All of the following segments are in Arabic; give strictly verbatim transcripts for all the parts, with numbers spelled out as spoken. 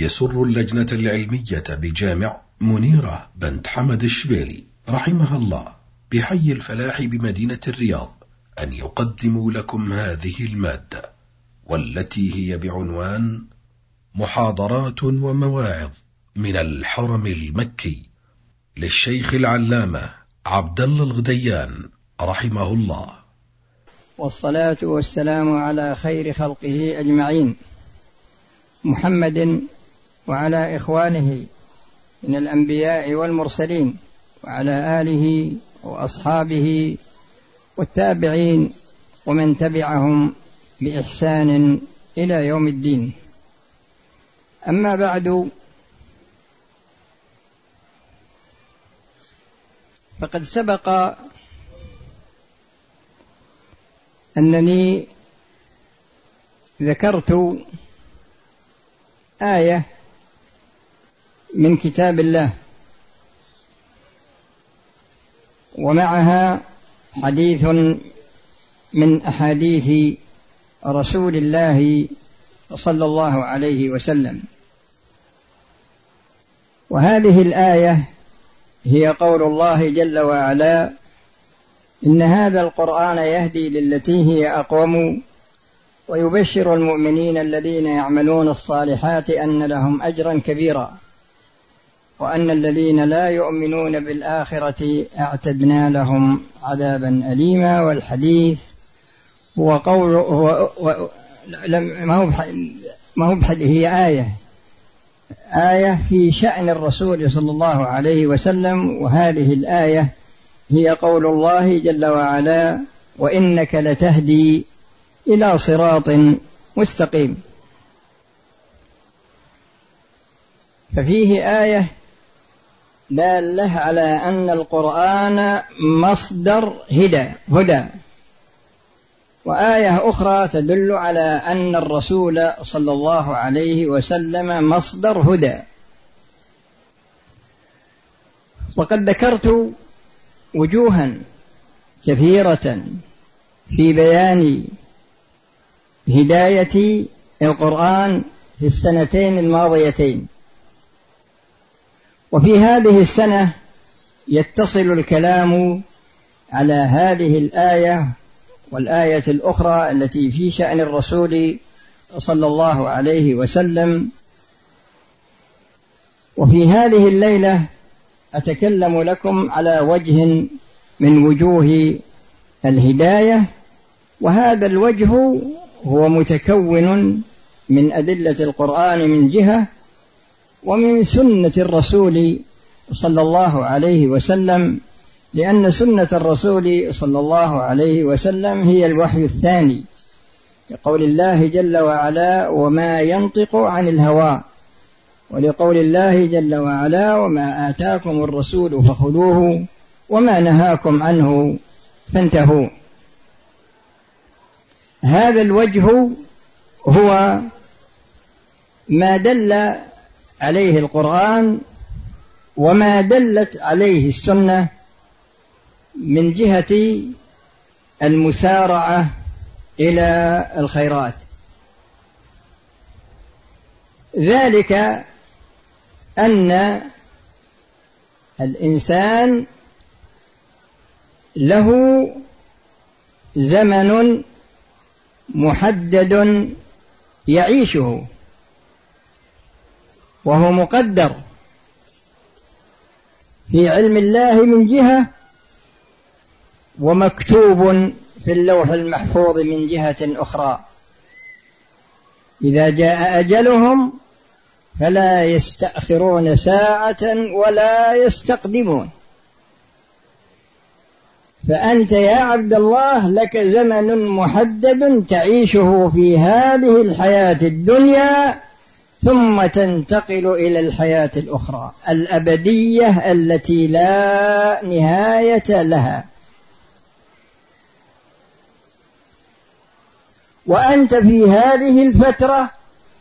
يسر اللجنة العلمية بجامع منيرة بنت حمد الشبيلي رحمها الله بحي الفلاح بمدينة الرياض أن يقدموا لكم هذه المادة، والتي هي بعنوان محاضرات ومواعظ من الحرم المكي للشيخ العلامة عبد الله الغديان رحمه الله. والصلاة والسلام على خير خلقه أجمعين، محمد وعلى إخوانه من الأنبياء والمرسلين، وعلى آله وأصحابه والتابعين ومن تبعهم بإحسان إلى يوم الدين. أما بعد، فقد سبق أنني ذكرت آية من كتاب الله ومعها حديث من أحاديث رسول الله صلى الله عليه وسلم، وهذه الآية هي قول الله جل وعلا: إن هذا القرآن يهدي للتي هي أقوم ويبشر المؤمنين الذين يعملون الصالحات أن لهم أجرا كبيرا وأن الذين لا يؤمنون بالآخرة أعتدنا لهم عذابا أليما. والحديث هو قول هو ما هو ما هو بحد هي آية آية في شأن الرسول صلى الله عليه وسلم، وهذه الآية هي قول الله جل وعلا: وإنك لتهدي إلى صراط مستقيم. ففيه آية دالة على أن القرآن مصدر هدى هدى وآية أخرى تدل على أن الرسول صلى الله عليه وسلم مصدر هدى. وقد ذكرت وجوها كثيرة في بيان هداية القرآن في السنتين الماضيتين، وفي هذه السنة يتصل الكلام على هذه الآية والآية الأخرى التي في شأن الرسول صلى الله عليه وسلم. وفي هذه الليلة أتكلم لكم على وجه من وجوه الهداية، وهذا الوجه هو متكون من أدلة القرآن من جهة، ومن سنة الرسول صلى الله عليه وسلم، لأن سنة الرسول صلى الله عليه وسلم هي الوحي الثاني، لقول الله جل وعلا: وما ينطق عن الهوى، ولقول الله جل وعلا: وما آتاكم الرسول فخذوه وما نهاكم عنه فانتهوا. هذا الوجه هو ما دل عليه القرآن وما دلت عليه السنة من جهة المسارعة إلى الخيرات. ذلك أن الإنسان له زمن محدد يعيشه، وهو مقدر في علم الله من جهة، ومكتوب في اللوح المحفوظ من جهة أخرى. إذا جاء أجلهم فلا يستأخرون ساعة ولا يستقدمون. فأنت يا عبد الله لك زمن محدد تعيشه في هذه الحياة الدنيا، ثم تنتقل إلى الحياة الأخرى الأبدية التي لا نهاية لها. وأنت في هذه الفترة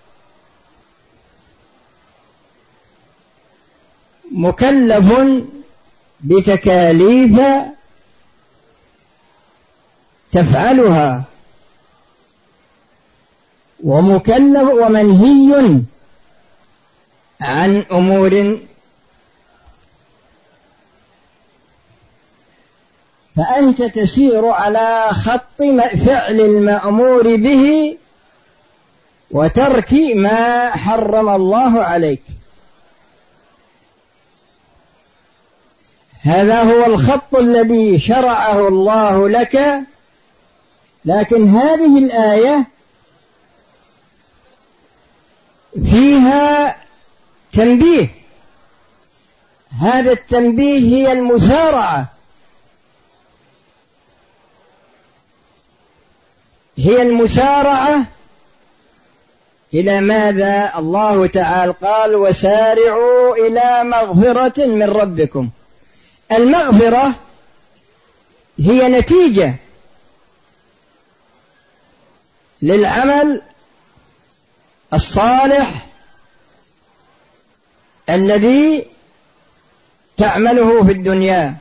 مكلف بتكاليف تفعلها، ومكلف ومنهي عن أمور، فأنت تسير على خط فعل المأمور به وترك ما حرم الله عليك. هذا هو الخط الذي شرعه الله لك. لكن هذه الآية فيها تنبيه، هذا التنبيه هي المسارعة، هي المسارعة إلى ماذا؟ الله تعالى قال وسارعوا إلى مغفرة من ربكم. المغفرة هي نتيجة للعمل الصالح الذي تعمله في الدنيا،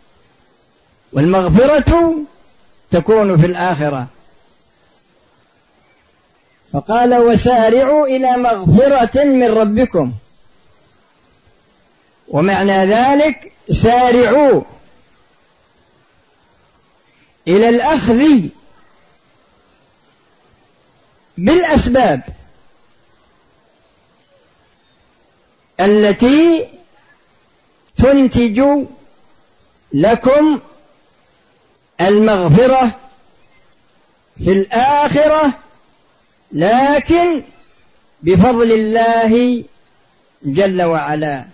والمغفرة تكون في الآخرة. فقال وسارعوا إلى مغفرة من ربكم، ومعنى ذلك سارعوا إلى الأخذ بالأسباب التي تنتج لكم المغفرة في الآخرة، لكن بفضل الله جل وعلا،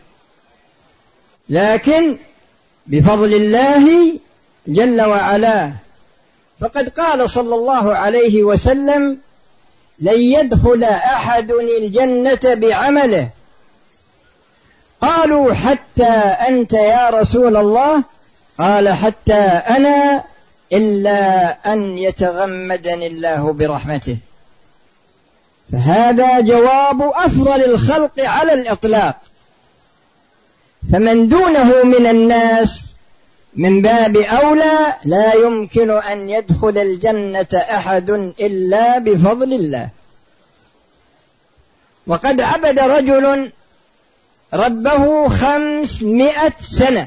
لكن بفضل الله جل وعلا. فقد قال صلى الله عليه وسلم لن يدخل أحد الجنة بعمله. قالوا حتى أنت يا رسول الله؟ قال حتى أنا، إلا أن يتغمدني الله برحمته. فهذا جواب أفضل الخلق على الإطلاق، فمن دونه من الناس من باب أولى لا يمكن أن يدخل الجنة أحد إلا بفضل الله. وقد عبد رجل ربه خمسمائة سنة،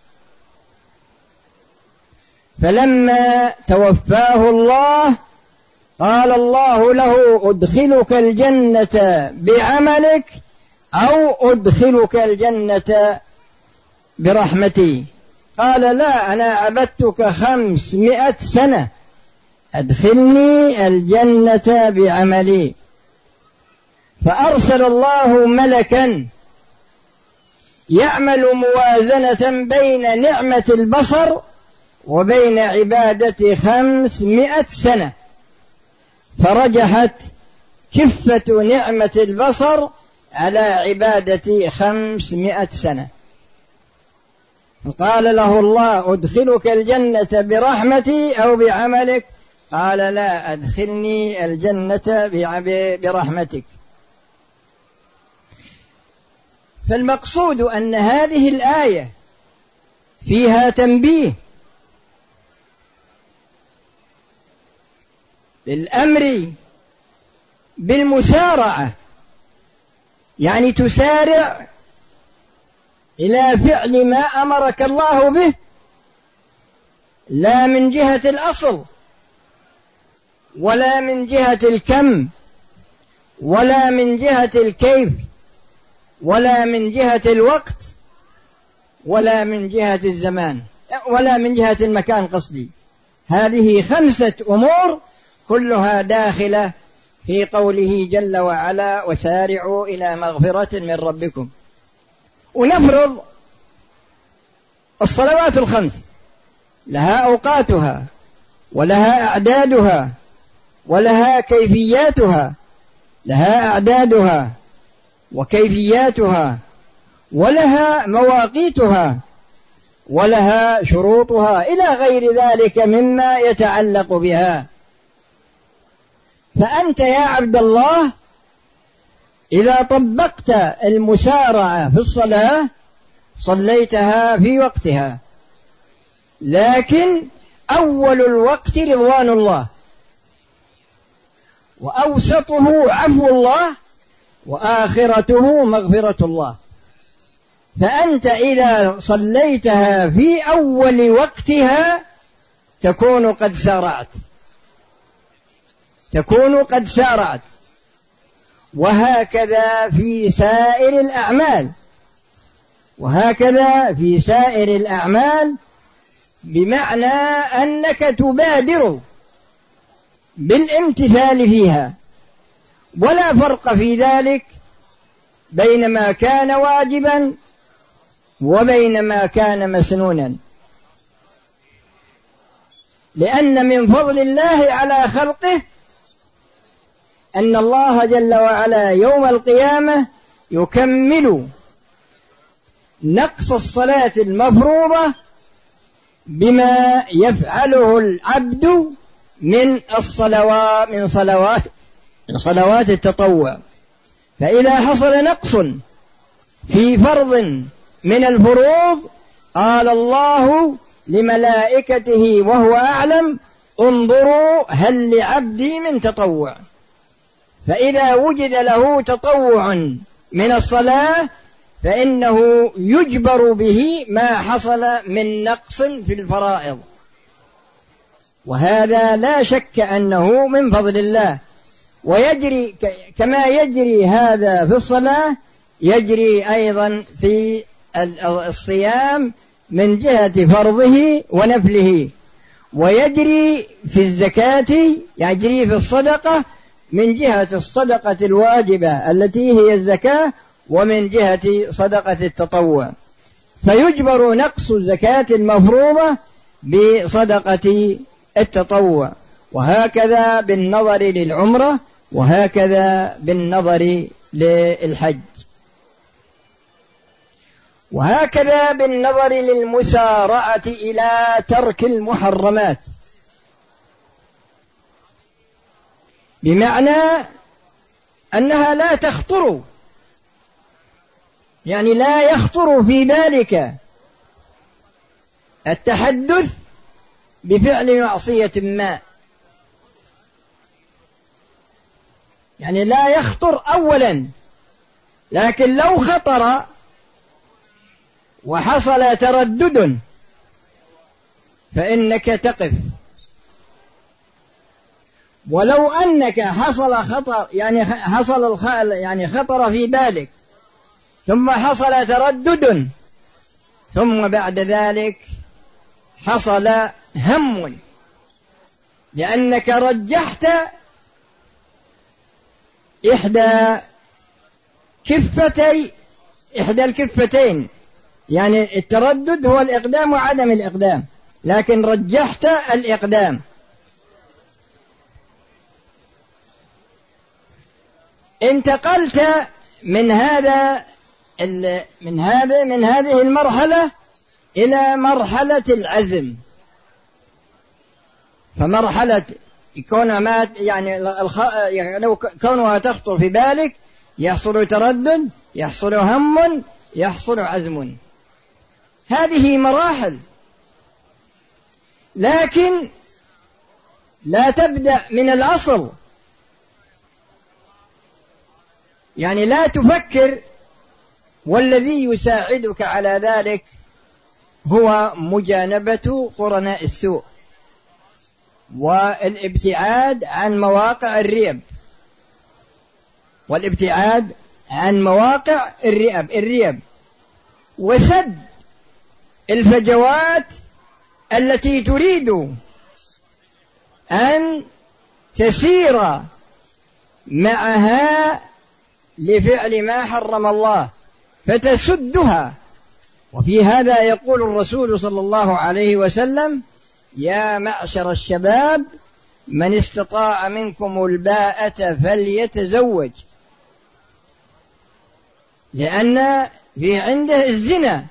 فلما توفاه الله قال الله له أدخلك الجنة بعملك أو أدخلك الجنة برحمتي. قال لا، أنا عبدتك خمسمائة سنة، أدخلني الجنة بعملي. فأرسل الله ملكا يعمل موازنة بين نعمة البصر وبين عبادة خمسمائة سنة، فرجحت كفة نعمة البصر على عبادة خمسمائة سنة. فقال له الله أدخلك الجنة برحمتي أو بعملك؟ قال لا، أدخلني الجنة برحمتك. فالمقصود أن هذه الآية فيها تنبيه بالأمر بالمسارعة، يعني تسارع إلى فعل ما أمرك الله به، لا من جهة الأصل ولا من جهة الكم ولا من جهة الكيف ولا من جهة الوقت ولا من جهة الزمان ولا من جهة المكان قصدي. هذه خمسة أمور كلها داخلة في قوله جل وعلا وسارعوا إلى مغفرة من ربكم. ونفرض الصلوات الخمس لها أوقاتها ولها أعدادها ولها كيفياتها، لها أعدادها وكيفياتها ولها مواقيتها ولها شروطها إلى غير ذلك مما يتعلق بها. فأنت يا عبد الله إذا طبقت المسارعة في الصلاة صليتها في وقتها، لكن أول الوقت رضوان الله، وأوسطه عفو الله، وآخرته مغفرة الله. فأنت إذا صليتها في أول وقتها تكون قد سارعت تكون قد سارعت وهكذا في سائر الأعمال وهكذا في سائر الأعمال بمعنى أنك تبادر بالامتثال فيها، ولا فرق في ذلك بين ما كان واجبا وبين ما كان مسنونا، لأن من فضل الله على خلقه أن الله جل وعلا يوم القيامة يكمل نقص الصلاة المفروضة بما يفعله العبد من الصلوات من صلوات من صلوات التطوع. فإذا حصل نقص في فرض من الفروض قال الله لملائكته وهو أعلم انظروا هل لعبدي من تطوع، فإذا وجد له تطوع من الصلاة فإنه يجبر به ما حصل من نقص في الفرائض، وهذا لا شك أنه من فضل الله. ويجري كما يجري هذا في الصلاة يجري أيضا في الصيام من جهة فرضه ونفله، ويجري في الزكاة يجري في الصدقة من جهة الصدقة الواجبة التي هي الزكاة ومن جهة صدقة التطوع، فيجبر نقص الزكاة المفروضة بصدقة التطوع، وهكذا بالنظر للعمرة وهكذا بالنظر للحج، وهكذا بالنظر للمسارعة إلى ترك المحرمات، بمعنى أنها لا تخطر، يعني لا يخطر في بالك التحدث بفعل معصية ما، يعني لا يخطر أولا، لكن لو خطر وحصل تردد فإنك تقف. ولو أنك حصل خطر يعني حصل الخ... يعني خطر في بالك ثم حصل تردد ثم بعد ذلك حصل هم لأنك رجحت إحدى كفتي إحدى الكفتين، يعني التردد هو الإقدام وعدم الإقدام، لكن رجحت الإقدام. انتقلت من هذا من هذا من هذه المرحلة إلى مرحلة العزم، فمرحلة كونها ما يعني لو كونها تخطر في بالك يحصل تردد، يحصل هم، يحصل عزم، هذه مراحل، لكن لا تبدأ من الأصل، يعني لا تفكر، والذي يساعدك على ذلك هو مجانبة قرناء السوء والابتعاد عن مواقع الريب والابتعاد عن مواقع الريب الريب وسد الفجوات التي تريد أن تسير معها لفعل ما حرم الله فتسدها. وفي هذا يقول الرسول صلى الله عليه وسلم: يا معشر الشباب من استطاع منكم الباءة فليتزوج، لأن في عنده الزنا،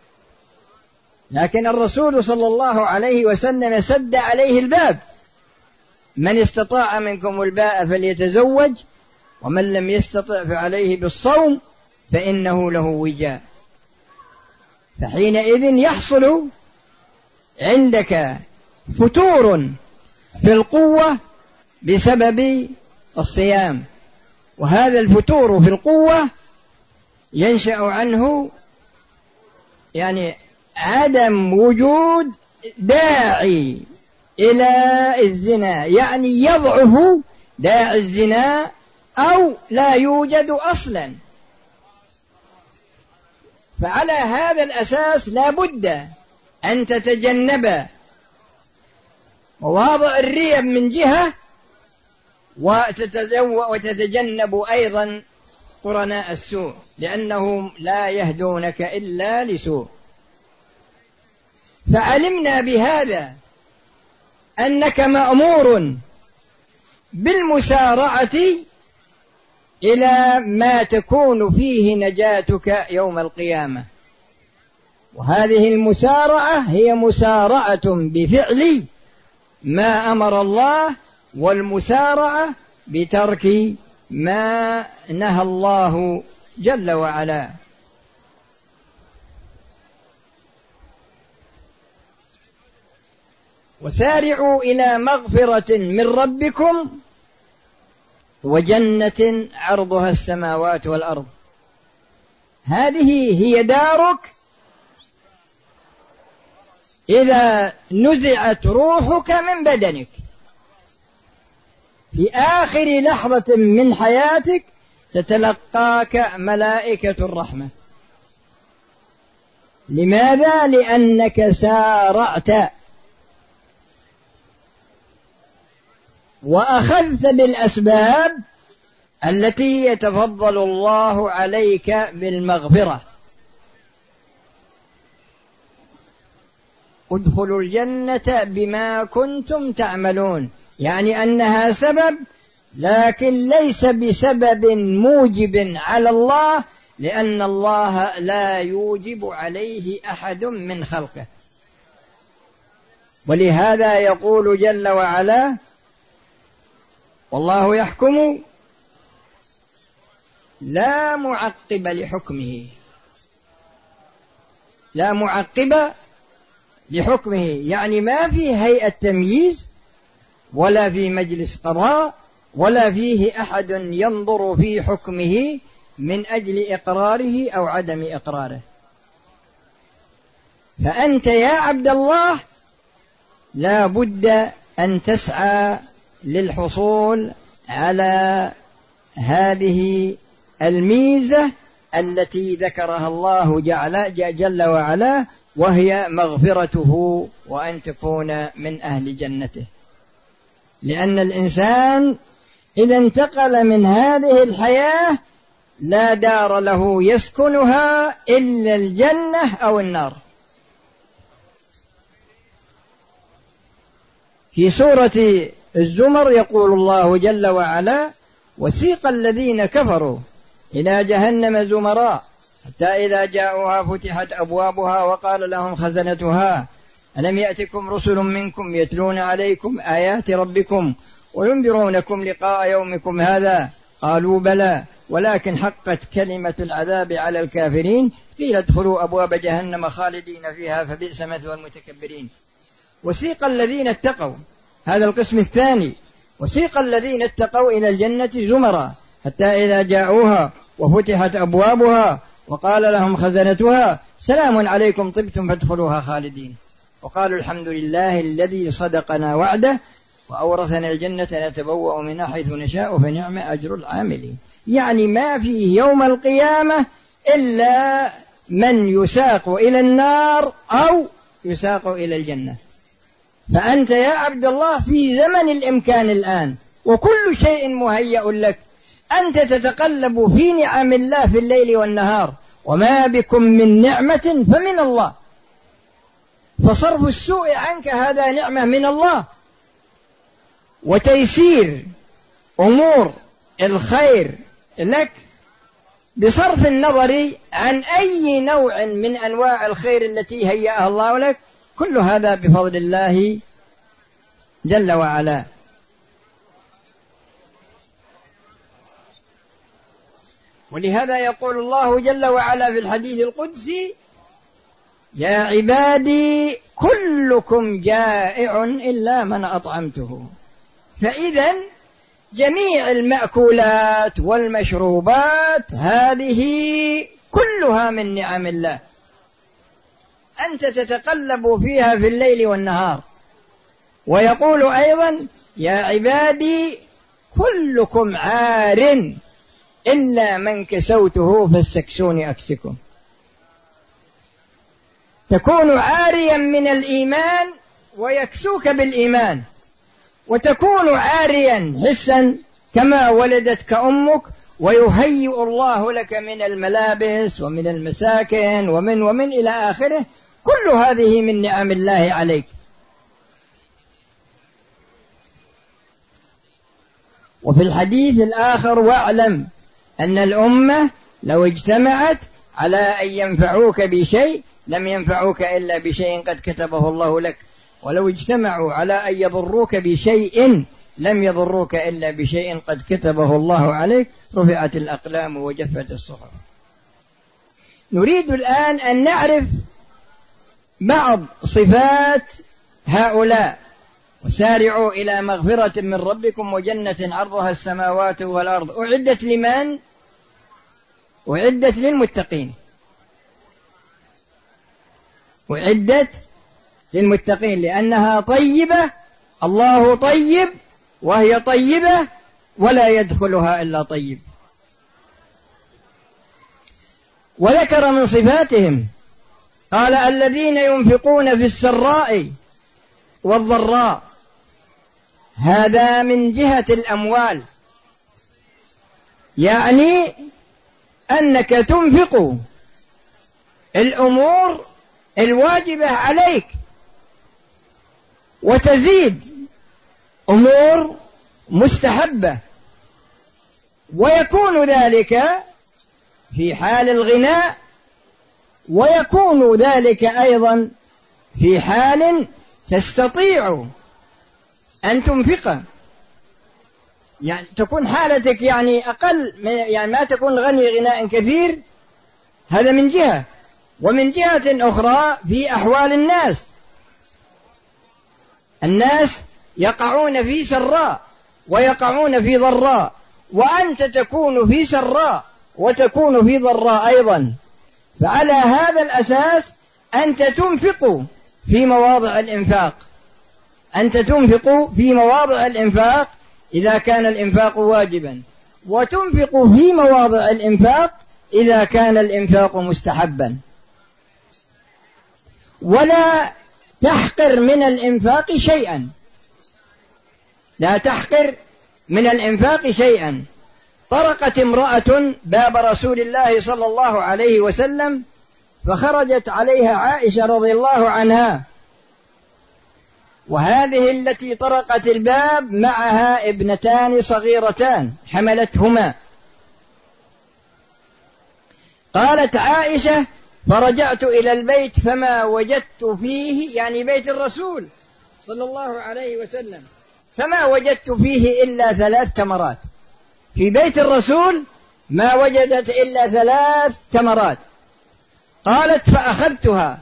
لكن الرسول صلى الله عليه وسلم سد عليه الباب: من استطاع منكم الباءة فليتزوج، ومن لم يستطع فعليه بالصوم فإنه له وجاء. فحينئذ يحصل عندك فتور في القوة بسبب الصيام، وهذا الفتور في القوة ينشأ عنه يعني عدم وجود داعي إلى الزنا، يعني يضعف داعي الزنا أو لا يوجد أصلا. فعلى هذا الأساس لا بد أن تتجنب مواضع الريب من جهة، وتتجنب أيضا قرناء السوء، لأنهم لا يهدونك إلا لسوء. فعلمنا بهذا أنك مأمور بالمسارعة إلى ما تكون فيه نجاتك يوم القيامة، وهذه المسارعة هي مسارعة بفعل ما أمر الله، والمسارعة بترك ما نهى الله جل وعلا. وسارعوا إلى مغفرة من ربكم وجنة عرضها السماوات والأرض. هذه هي دارك إذا نزعت روحك من بدنك في آخر لحظة من حياتك، تتلقاك ملائكة الرحمة. لماذا؟ لأنك سارعت وأخذت بالأسباب التي يتفضل الله عليك بالمغفرة. ادخلوا الجنة بما كنتم تعملون، يعني أنها سبب، لكن ليس بسبب موجب على الله، لأن الله لا يوجب عليه أحد من خلقه. ولهذا يقول جل وعلا: والله يحكم لا معقب لحكمه. لا معقب لحكمه يعني ما في هيئة تمييز، ولا في مجلس قضاء، ولا فيه أحد ينظر في حكمه من أجل إقراره أو عدم إقراره. فأنت يا عبد الله لا بد أن تسعى للحصول على هذه الميزة التي ذكرها الله جل وعلا، وهي مغفرته وأن تكون من أهل جنته. لأن الإنسان إذا انتقل من هذه الحياة لا دار له يسكنها إلا الجنة أو النار. في سورة الزمر يقول الله جل وعلا: وسيق الذين كفروا إلى جهنم زمراء حتى إذا جاءوها فتحت أبوابها وقال لهم خزنتها ألم يأتكم رسل منكم يتلون عليكم آيات ربكم وينذرونكم لقاء يومكم هذا قالوا بلى ولكن حقت كلمة العذاب على الكافرين قيل ادخلوا أبواب جهنم خالدين فيها فبئس مثوى المتكبرين. وسيق الذين اتقوا، هذا القسم الثاني، وسيق الذين اتقوا إلى الجنة زمرا حتى إذا جاءوها وفتحت أبوابها وقال لهم خزنتها سلام عليكم طبتم فادخلوها خالدين وقالوا الحمد لله الذي صدقنا وعده وأورثنا الجنة نتبوأ منها حيث نشاء فنعم أجر العاملين. يعني ما فيه يوم القيامة إلا من يساق إلى النار أو يساق إلى الجنة. فأنت يا عبد الله في زمن الإمكان الآن، وكل شيء مهيأ لك، أنت تتقلب في نعم الله في الليل والنهار، وما بكم من نعمة فمن الله. فصرف السوء عنك هذا نعمة من الله، وتيسير أمور الخير لك بصرف النظر عن أي نوع من أنواع الخير التي هيأها الله لك، كل هذا بفضل الله جل وعلا. ولهذا يقول الله جل وعلا في الحديث القدسي: يا عبادي كلكم جائع إلا من أطعمته. فإذا جميع المأكولات والمشروبات هذه كلها من نعم الله، أنت تتقلب فيها في الليل والنهار. ويقول أيضا: يا عبادي كلكم عار إلا من كسوته فاستكسوني أكسكم. تكون عاريا من الإيمان ويكسوك بالإيمان، وتكون عاريا حسا كما ولدتك أمك، ويهيئ الله لك من الملابس ومن المساكن ومن ومن إلى آخره. كل هذه من نعم الله عليك. وفي الحديث الآخر: واعلم أن الأمة لو اجتمعت على أن ينفعوك بشيء لم ينفعوك إلا بشيء قد كتبه الله لك، ولو اجتمعوا على أن يضروك بشيء لم يضروك إلا بشيء قد كتبه الله عليك. رفعت الأقلام وجفت الصحف. نريد الآن أن نعرف بعض صفات هؤلاء. وسارعوا إلى مغفرة من ربكم وجنة عرضها السماوات والأرض أعدت لمن؟ أعدت للمتقين. أعدت للمتقين لأنها طيبة، الله طيب وهي طيبة ولا يدخلها إلا طيب. وذكر من صفاتهم قال: الذين ينفقون في السراء والضراء. هذا من جهة الأموال، يعني أنك تنفق الأمور الواجبة عليك وتزيد أمور مستحبة، ويكون ذلك في حال الغناء، ويكون ذلك أيضا في حال تستطيع أن تنفقه، يعني تكون حالتك يعني أقل من يعني ما تكون غني غناء كثير. هذا من جهة. ومن جهة أخرى في أحوال الناس، الناس يقعون في سراء ويقعون في ضراء، وأنت تكون في سراء وتكون في ضراء أيضا. فعلى هذا الأساس أنت تنفق في مواضع الإنفاق، أنت تنفق في مواضع الإنفاق إذا كان الإنفاق واجبا، وتنفق في مواضع الإنفاق إذا كان الإنفاق مستحبا. ولا تحقر من الإنفاق شيئا، لا تحقر من الإنفاق شيئا. طرقت امرأة باب رسول الله صلى الله عليه وسلم، فخرجت عليها عائشة رضي الله عنها، وهذه التي طرقت الباب معها ابنتان صغيرتان حملتهما. قالت عائشة: فرجعت إلى البيت فما وجدت فيه، يعني بيت الرسول صلى الله عليه وسلم، فما وجدت فيه إلا ثلاث تمرات. في بيت الرسول ما وجدت إلا ثلاث تمرات. قالت: فأخذتها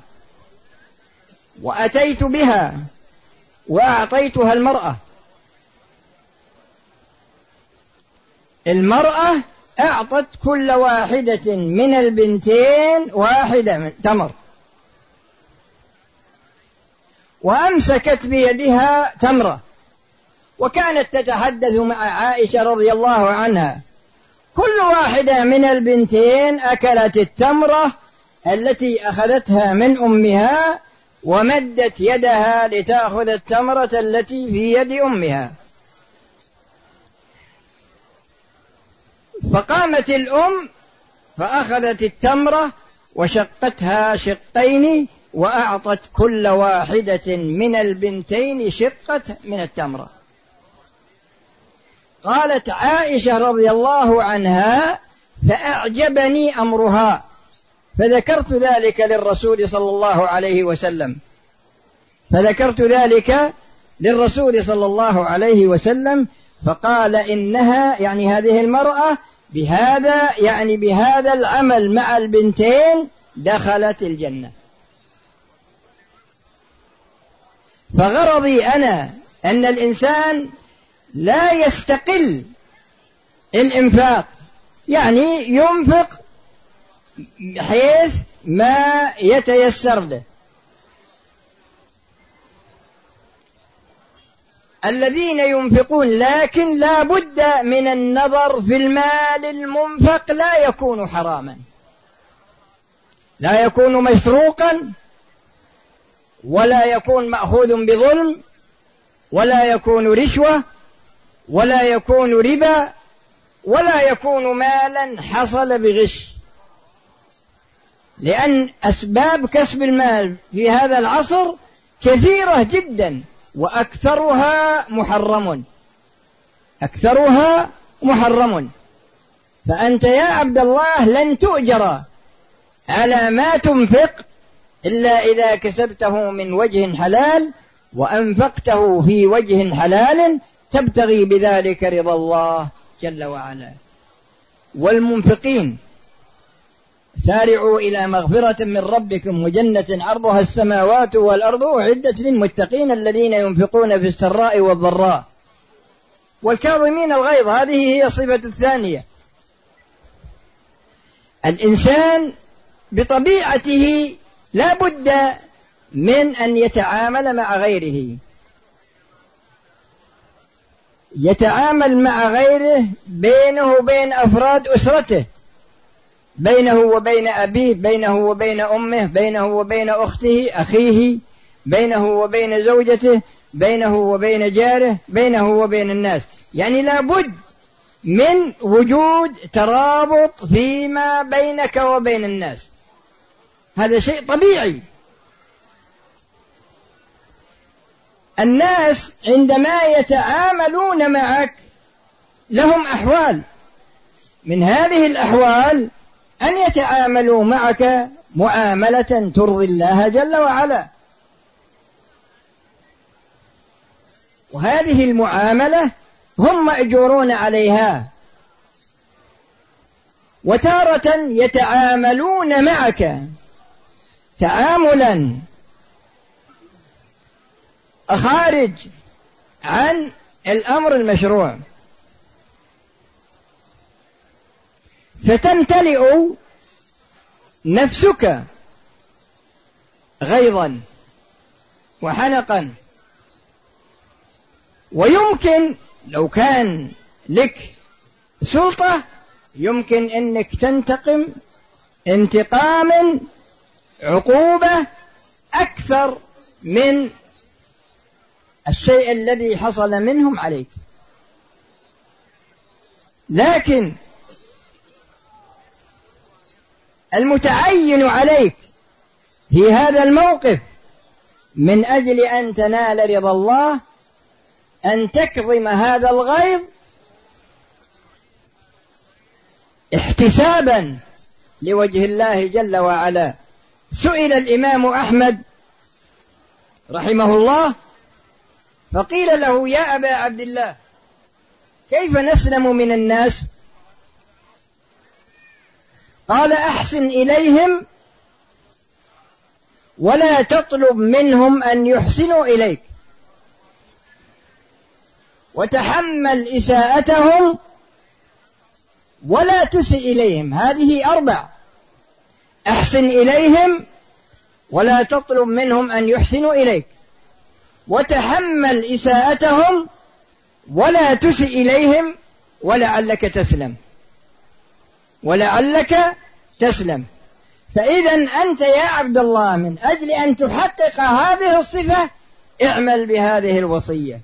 وأتيت بها وأعطيتها المرأة. المرأة أعطت كل واحدة من البنتين واحدة من تمر، وأمسكت بيدها تمرة، وكانت تتحدث مع عائشة رضي الله عنها. كل واحدة من البنتين أكلت التمرة التي أخذتها من أمها، ومدت يدها لتأخذ التمرة التي في يد أمها. فقامت الأم فأخذت التمرة وشقتها شقين، وأعطت كل واحدة من البنتين شقة من التمرة. قالت عائشة رضي الله عنها: فأعجبني أمرها، فذكرت ذلك للرسول صلى الله عليه وسلم فذكرت ذلك للرسول صلى الله عليه وسلم فقال: إنها، يعني هذه المرأة، بهذا يعني بهذا العمل مع البنتين دخلت الجنة. فغرضي أنا أن الإنسان لا يستقل الإنفاق، يعني ينفق حيث ما يتيسر له. الذين ينفقون لكن لا بد من النظر في المال المنفق، لا يكون حراما، لا يكون مسروقا، ولا يكون مأخوذ بظلم، ولا يكون رشوة، ولا يكون ربا، ولا يكون مالا حصل بغش، لأن أسباب كسب المال في هذا العصر كثيرة جدا، وأكثرها محرم، أكثرها محرم. فأنت يا عبد الله لن تؤجر على ما تنفق إلا إذا كسبته من وجه حلال وأنفقته في وجه حلال تبتغي بذلك رضا الله جل وعلا. والمنفقين سارعوا إلى مغفرة من ربكم وجنة عرضها السماوات والأرض أعدت للمتقين الذين ينفقون في السراء والضراء والكاظمين الغيظ. هذه هي الصفة الثانية. الإنسان بطبيعته لا بد من أن يتعامل مع غيره، يتعامل مع غيره بينه وبين أفراد أسرته، بينه وبين أبيه، بينه وبين أمه، بينه وبين أخته أخيه، بينه وبين زوجته، بينه وبين جاره، بينه وبين الناس. يعني لا بد من وجود ترابط فيما بينك وبين الناس، هذا شيء طبيعي. الناس عندما يتعاملون معك لهم أحوال، من هذه الأحوال أن يتعاملوا معك معاملة ترضي الله جل وعلا، وهذه المعاملة هم مأجورون عليها. وتارة يتعاملون معك تعاملا خارج عن الأمر المشروع، فتمتلئ نفسك غيظا وحنقا، ويمكن لو كان لك سلطة يمكن أنك تنتقم انتقام عقوبة أكثر من الشيء الذي حصل منهم عليك. لكن المتعين عليك في هذا الموقف من أجل أن تنال رضا الله أن تكظم هذا الغيظ احتسابا لوجه الله جل وعلا. سئل الإمام أحمد رحمه الله فقيل له: يا أبا عبد الله، كيف نسلم من الناس؟ قال: أحسن إليهم ولا تطلب منهم أن يحسنوا إليك، وتحمل إساءتهم ولا تسئ إليهم. هذه أربع: أحسن إليهم ولا تطلب منهم أن يحسنوا إليك، وتحمل إساءتهم ولا تسئ إليهم، ولعلك تسلم، ولعلك تسلم. فإذا أنت يا عبد الله من أجل أن تحقق هذه الصفة اعمل بهذه الوصية،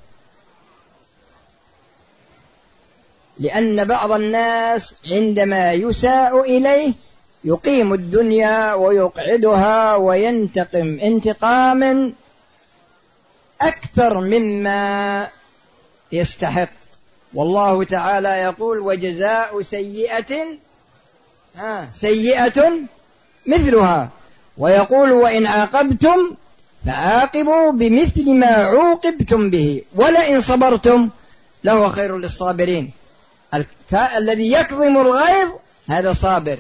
لأن بعض الناس عندما يساء إليه يقيم الدنيا ويقعدها وينتقم انتقاما أكثر مما يستحق. والله تعالى يقول: وجزاء سيئة آه سيئة مثلها، ويقول: وإن عاقبتم فعاقبوا بمثل ما عوقبتم به ولئن صبرتم لهو خير للصابرين. الذي يكظم الغيظ هذا صابر.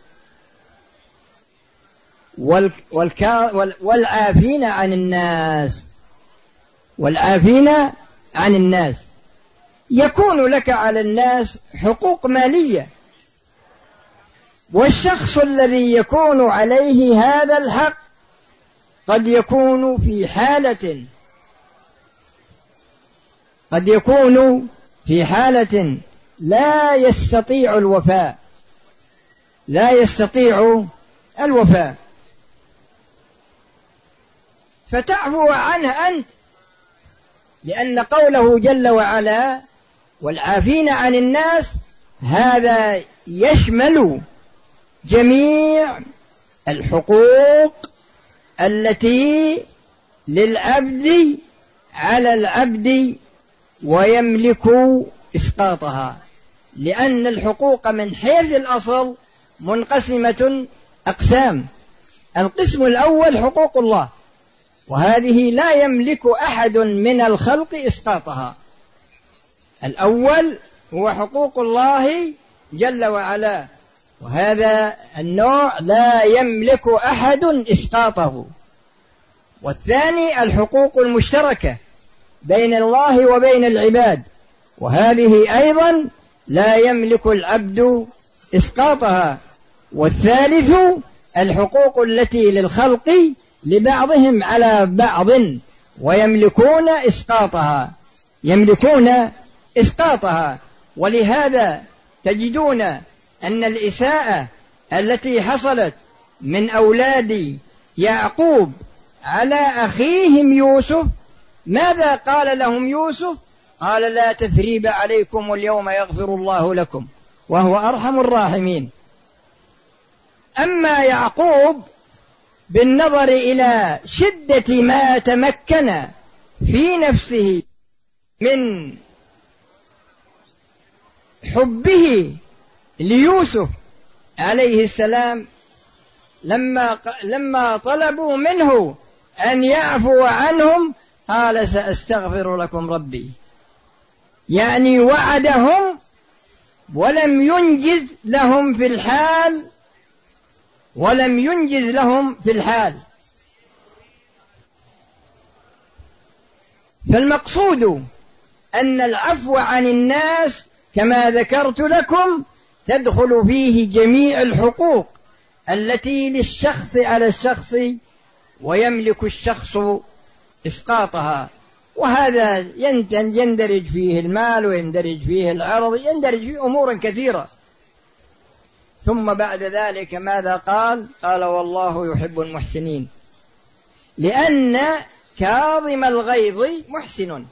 والعافين عن الناس، والعافين عن الناس. يكون لك على الناس حقوق مالية، والشخص الذي يكون عليه هذا الحق قد يكون في حالة قد يكون في حالة لا يستطيع الوفاء لا يستطيع الوفاء فتعفو عنه أنت، لأن قوله جل وعلا والعافين عن الناس هذا يشمل جميع الحقوق التي للعبد على العبد ويملك إسقاطها، لأن الحقوق من حيث الأصل منقسمة أقسام. القسم الأول حقوق الله، وهذه لا يملك أحد من الخلق إسقاطها. الأول هو حقوق الله جل وعلا، وهذا النوع لا يملك أحد إسقاطه. والثاني الحقوق المشتركة بين الله وبين العباد، وهذه أيضا لا يملك العبد إسقاطها. والثالث الحقوق التي للخلق لبعضهم على بعض ويملكون إسقاطها يملكون إسقاطها ولهذا تجدون أن الإساءة التي حصلت من أولاد يعقوب على أخيهم يوسف، ماذا قال لهم يوسف؟ قال لا تثريب عليكم اليوم يغفر الله لكم وهو أرحم الراحمين. أما يعقوب بالنظر إلى شدة ما تمكن في نفسه من حبه ليوسف عليه السلام، لما لما طلبوا منه أن يعفو عنهم قال سأستغفر لكم ربي، يعني وعدهم ولم ينجز لهم في الحال ولم ينجز لهم في الحال. فالمقصود أن العفو عن الناس كما ذكرت لكم تدخل فيه جميع الحقوق التي للشخص على الشخص ويملك الشخص إسقاطها، وهذا يندرج فيه المال ويندرج فيه العرض، يندرج فيه أمور كثيرة. ثم بعد ذلك ماذا قال؟ قال والله يحب المحسنين، لأن كاظم الغيظ محسن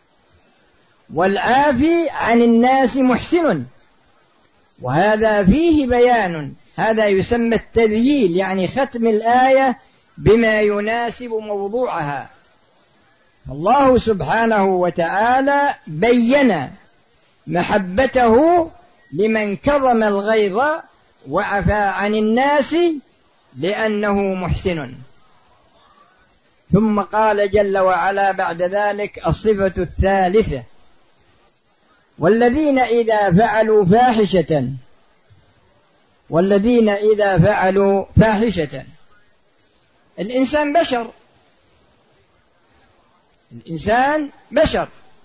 والعافي عن الناس محسن، وهذا فيه بيان، هذا يسمى التذييل، يعني ختم الآية بما يناسب موضوعها. الله سبحانه وتعالى بين محبته لمن كظم الغيظ وعفى عن الناس لأنه محسن. ثم قال جل وعلا بعد ذلك الصفة الثالثة والذين إذا فعلوا فاحشة والذين إذا فعلوا فاحشة الإنسان بشر الإنسان بشر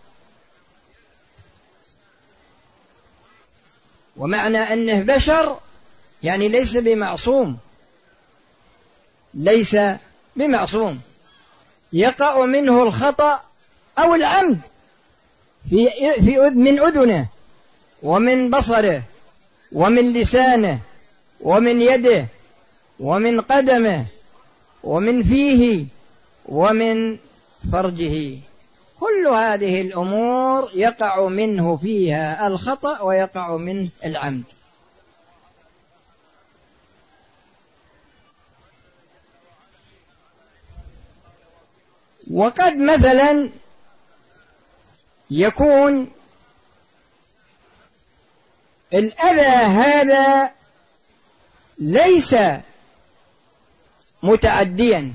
ومعنى أنه بشر يعني ليس بمعصوم ليس بمعصوم يقع منه الخطأ أو العمد في في من أذنه ومن بصره ومن لسانه ومن يده ومن قدمه ومن فيه ومن فرجه، كل هذه الأمور يقع منه فيها الخطأ ويقع منه العمد. وقد مثلا يكون الأذى هذا ليس متعديا،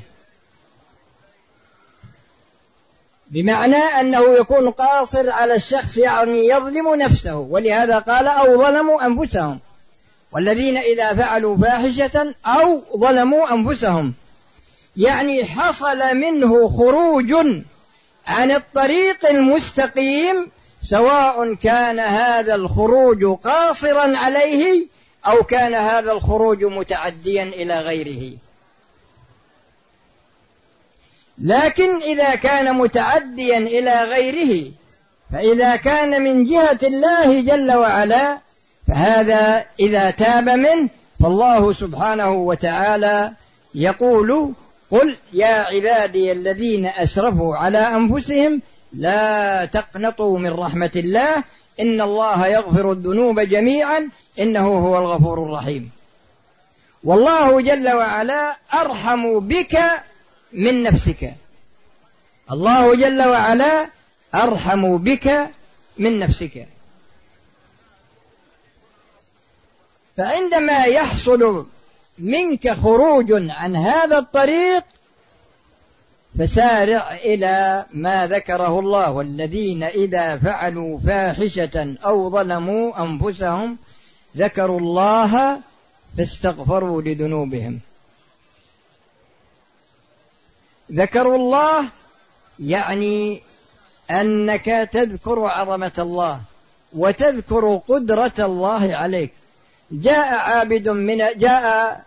بمعنى أنه يكون قاصر على الشخص، يعني يظلم نفسه، ولهذا قال أو ظلموا أنفسهم، والذين إذا فعلوا فاحشة أو ظلموا أنفسهم، يعني حصل منه خروج عن الطريق المستقيم سواء كان هذا الخروج قاصرا عليه أو كان هذا الخروج متعديا إلى غيره. لكن إذا كان متعديا إلى غيره، فإذا كان من جهة الله جل وعلا فهذا إذا تاب منه فالله سبحانه وتعالى يقول: قل يا عبادي الذين أسرفوا على أنفسهم لا تقنطوا من رحمة الله إن الله يغفر الذنوب جميعا إنه هو الغفور الرحيم. والله جل وعلا أرحم بك من نفسك. الله جل وعلا أرحم بك من نفسك. فعندما يحصل منك خروج عن هذا الطريق فسارع إلى ما ذكره الله: والذين إذا فعلوا فاحشة أو ظلموا أنفسهم ذكروا الله فاستغفروا لذنوبهم. ذكروا الله يعني أنك تذكر عظمة الله وتذكر قدرة الله عليك. جاء عابد من جاء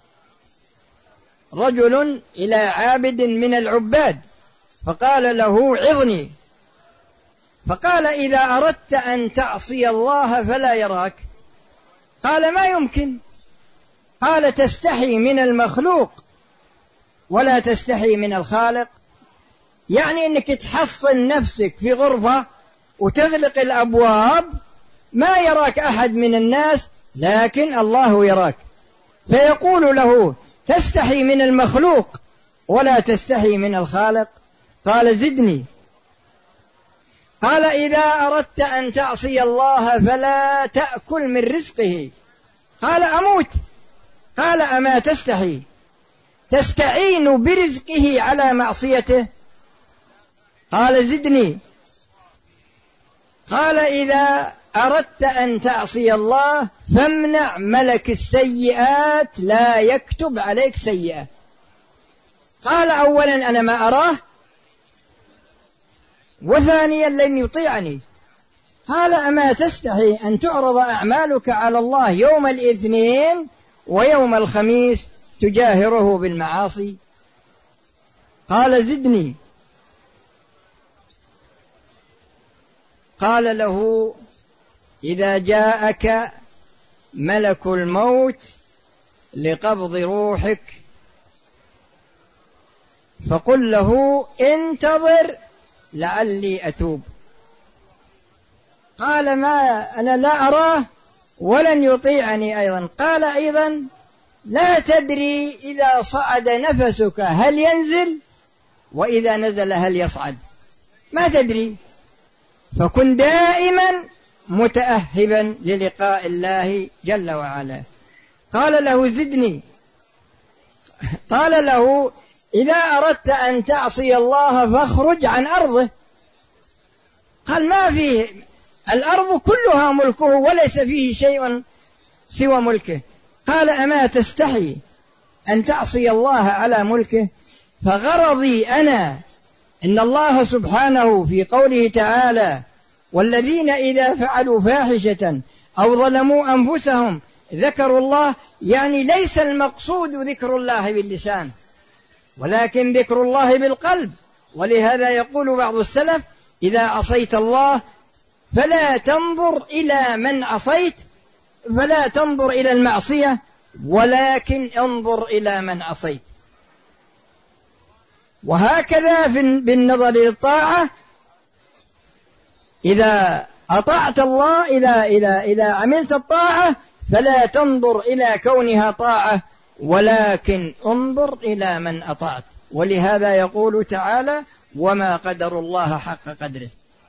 رجل إلى عابد من العباد فقال له: عظني. فقال: إذا أردت أن تعصي الله فلا يراك. قال: ما يمكن. قال: تستحي من المخلوق ولا تستحي من الخالق. يعني أنك تحصن نفسك في غرفة وتغلق الأبواب ما يراك أحد من الناس لكن الله يراك. فيقول له: تستحي من المخلوق ولا تستحي من الخالق. قال: زدني. قال: إذا أردت أن تعصي الله فلا تأكل من رزقه. قال: أموت. قال: أما تستحي تستعين برزقه على معصيته؟ قال: زدني. قال: إذا أردت أن تعصي الله فامنع ملك السيئات لا يكتب عليك سيئة. قال: أولا أنا ما أراه، وثانيا لن يطيعني. قال: أما تستحي أن تعرض أعمالك على الله يوم الاثنين ويوم الخميس تجاهره بالمعاصي؟ قال: زدني. قال له: إذا جاءك ملك الموت لقبض روحك فقل له: انتظر لعلي أتوب. قال: ما أنا لا أراه ولن يطيعني أيضا. قال أيضا: لا تدري إذا صعد نفسك هل ينزل وإذا نزل هل يصعد، ما تدري، فكن دائما متأهبا للقاء الله جل وعلا. قال له: زدني. قال له: إذا أردت أن تعصي الله فاخرج عن أرضه. قال: ما فيه، الأرض كلها ملكه وليس فيه شيء سوى ملكه. قال: أما تستحي أن تعصي الله على ملكه؟ فغرضي أنا إن الله سبحانه في قوله تعالى: والذين إذا فعلوا فاحشة أو ظلموا أنفسهم ذكروا الله، يعني ليس المقصود ذكر الله باللسان ولكن ذكر الله بالقلب. ولهذا يقول بعض السلف: إذا عصيت الله فلا تنظر إلى من عصيت، فلا تنظر إلى المعصية ولكن انظر إلى من عصيت. وهكذا بالنظر للطاعة، إذا أطعت الله، إذا, إذا, إذا عملت الطاعة فلا تنظر إلى كونها طاعة ولكن انظر إلى من أطعت. ولهذا يقول تعالى: وما قدر الله حق قدره.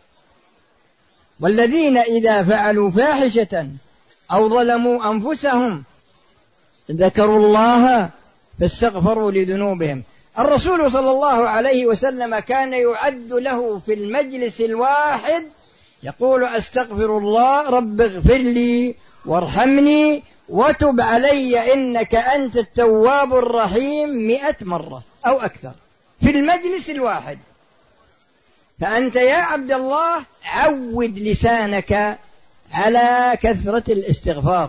والذين إذا فعلوا فاحشة أو ظلموا أنفسهم ذكروا الله فاستغفروا لذنوبهم. الرسول صلى الله عليه وسلم كان يعد له في المجلس الواحد يقول: أستغفر الله رب اغفر لي وارحمني وتب علي إنك أنت التواب الرحيم مئة مرة أو أكثر في المجلس الواحد. فأنت يا عبد الله عود لسانك على كثرة الاستغفار.